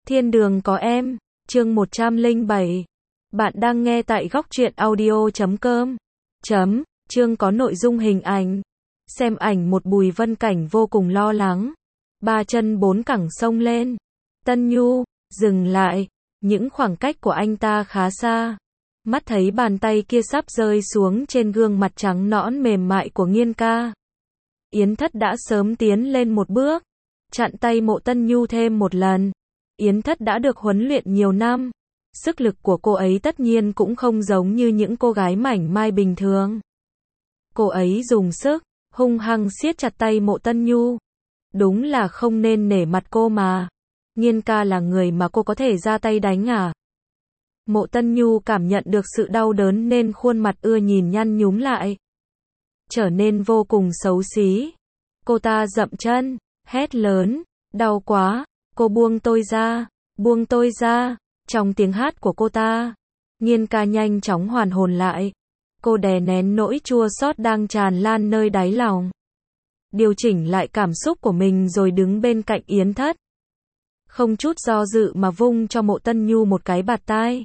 Thiên đường có em, chương 107. Bạn đang nghe tại góc truyện audio.com. Chương có nội dung hình ảnh. Xem ảnh một Bùi Vân Cảnh vô cùng lo lắng. Ba chân bốn cẳng xông lên. Tân Nhu, dừng lại. Những khoảng cách của anh ta khá xa. Mắt thấy bàn tay kia sắp rơi xuống trên gương mặt trắng nõn mềm mại của Nghiên ca. Yến Thất đã sớm tiến lên một bước, chặn tay Mộ Tân Nhu thêm một lần. Yến Thất đã được huấn luyện nhiều năm. Sức lực của cô ấy tất nhiên cũng không giống như những cô gái mảnh mai bình thường. Cô ấy dùng sức, hung hăng siết chặt tay Mộ Tân Nhu. Đúng là không nên nể mặt cô mà. Nghiên ca là người mà cô có thể ra tay đánh à? Mộ Tân Nhu cảm nhận được sự đau đớn nên khuôn mặt ưa nhìn nhăn nhúm lại. Trở nên vô cùng xấu xí. Cô ta dậm chân, hét lớn, đau quá, cô buông tôi ra, buông tôi ra. Trong tiếng hát của cô ta, Nghiên ca nhanh chóng hoàn hồn lại. Cô đè nén nỗi chua xót đang tràn lan nơi đáy lòng. Điều chỉnh lại cảm xúc của mình rồi đứng bên cạnh Yến Thất. Không chút do dự mà vung cho Mộ Tân Nhu một cái bạt tai.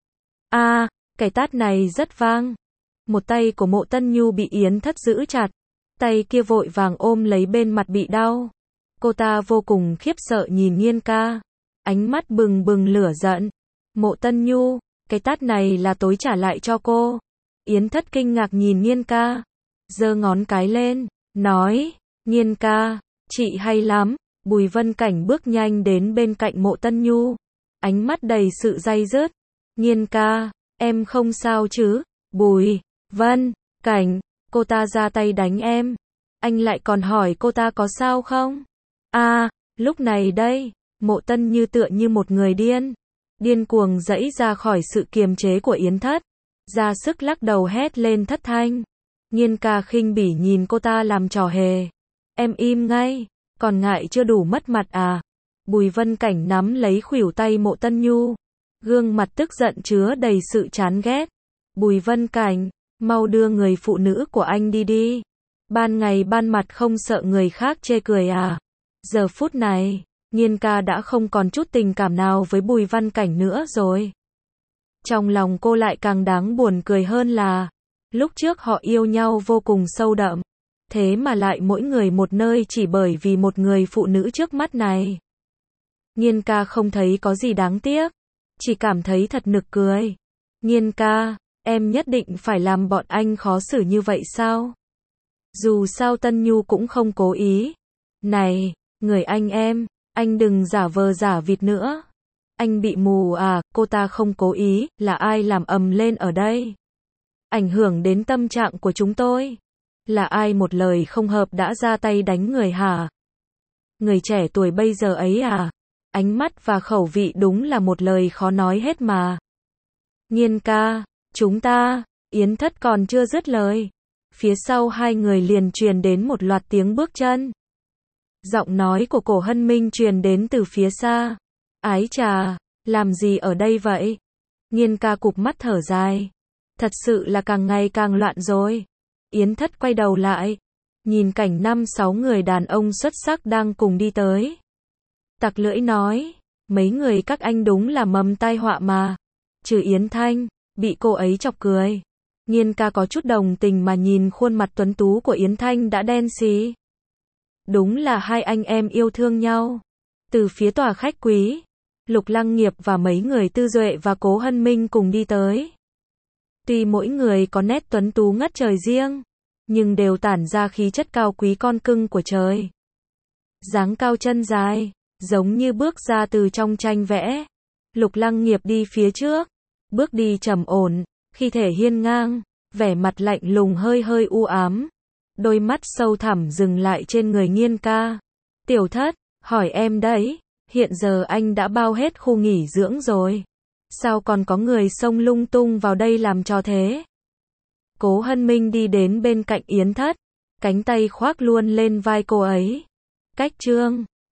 Cái tát này rất vang. Một tay của Mộ Tân Nhu bị Yến Thất giữ chặt. Tay kia vội vàng ôm lấy bên mặt bị đau. Cô ta vô cùng khiếp sợ nhìn Nghiên ca. Ánh mắt bừng bừng lửa giận. Mộ Tân Nhu, cái tát này là tối trả lại cho cô. Yến Thất kinh ngạc nhìn Nghiên ca. Giơ ngón cái lên, nói, Nghiên ca, chị hay lắm. Bùi Vân Cảnh bước nhanh đến bên cạnh Mộ Tân Nhu. Ánh mắt đầy sự day dứt. Nghiên ca, em không sao chứ? Bùi Vân Cảnh, cô ta ra tay đánh em. Anh lại còn hỏi cô ta có sao không? Lúc này đây, Mộ Tân Như tựa như một người điên. Điên cuồng giãy ra khỏi sự kiềm chế của Yến Thất. Ra sức lắc đầu hét lên thất thanh. Nghiên ca khinh bỉ nhìn cô ta làm trò hề. Em im ngay, còn ngại chưa đủ mất mặt à? Bùi Vân Cảnh nắm lấy khuỷu tay Mộ Tân Nhu. Gương mặt tức giận chứa đầy sự chán ghét. Bùi Vân Cảnh, mau đưa người phụ nữ của anh đi đi. Ban ngày ban mặt không sợ người khác chê cười à? Giờ phút này, Nghiên ca đã không còn chút tình cảm nào với Bùi Vân Cảnh nữa rồi. Trong lòng cô lại càng đáng buồn cười hơn là, lúc trước họ yêu nhau vô cùng sâu đậm. Thế mà lại mỗi người một nơi chỉ bởi vì một người phụ nữ trước mắt này. Nghiên ca không thấy có gì đáng tiếc, chỉ cảm thấy thật nực cười. Nghiên ca, em nhất định phải làm bọn anh khó xử như vậy sao? Dù sao Tân Nhu cũng không cố ý. Này, người anh đừng giả vờ giả vịt nữa. Anh bị mù à? Cô ta không cố ý, là ai làm ầm lên ở đây? Ảnh hưởng đến tâm trạng của chúng tôi. Là ai một lời không hợp đã ra tay đánh người hả? Người trẻ tuổi bây giờ ấy à? Ánh mắt và khẩu vị đúng là một lời khó nói hết mà. Nghiên ca, chúng ta, Yến Thất còn chưa dứt lời. Phía sau hai người liền truyền đến một loạt tiếng bước chân. Giọng nói của Cổ Hân Minh truyền đến từ phía xa. Ái chà, làm gì ở đây vậy? Nghiên ca cụp mắt thở dài. Thật sự là càng ngày càng loạn rồi. Yến Thất quay đầu lại. Nhìn cảnh 5-6 người đàn ông xuất sắc đang cùng đi tới. Tặc lưỡi nói. Mấy người các anh đúng là mầm tai họa mà. Trừ Yến Thanh, bị cô ấy chọc cười. Nghiên ca có chút đồng tình mà nhìn khuôn mặt tuấn tú của Yến Thanh đã đen xì. Đúng là hai anh em yêu thương nhau. Từ phía tòa khách quý, Lục Lăng Nghiệp và mấy người Tư Duệ và Cố Hân Minh cùng đi tới. Tuy mỗi người có nét tuấn tú ngất trời riêng, nhưng đều tản ra khí chất cao quý con cưng của trời. Dáng cao chân dài, giống như bước ra từ trong tranh vẽ. Lục Lăng Nghiệp đi phía trước, bước đi trầm ổn, khí thể hiên ngang, vẻ mặt lạnh lùng hơi hơi u ám. Đôi mắt sâu thẳm dừng lại trên người Nghiên ca. Tiểu Thất, hỏi em đấy, hiện giờ anh đã bao hết khu nghỉ dưỡng rồi. Sao còn có người xông lung tung vào đây làm trò thế? Cố Hân Minh đi đến bên cạnh Yến Thất, cánh tay khoác luôn lên vai cô ấy. Cách trương,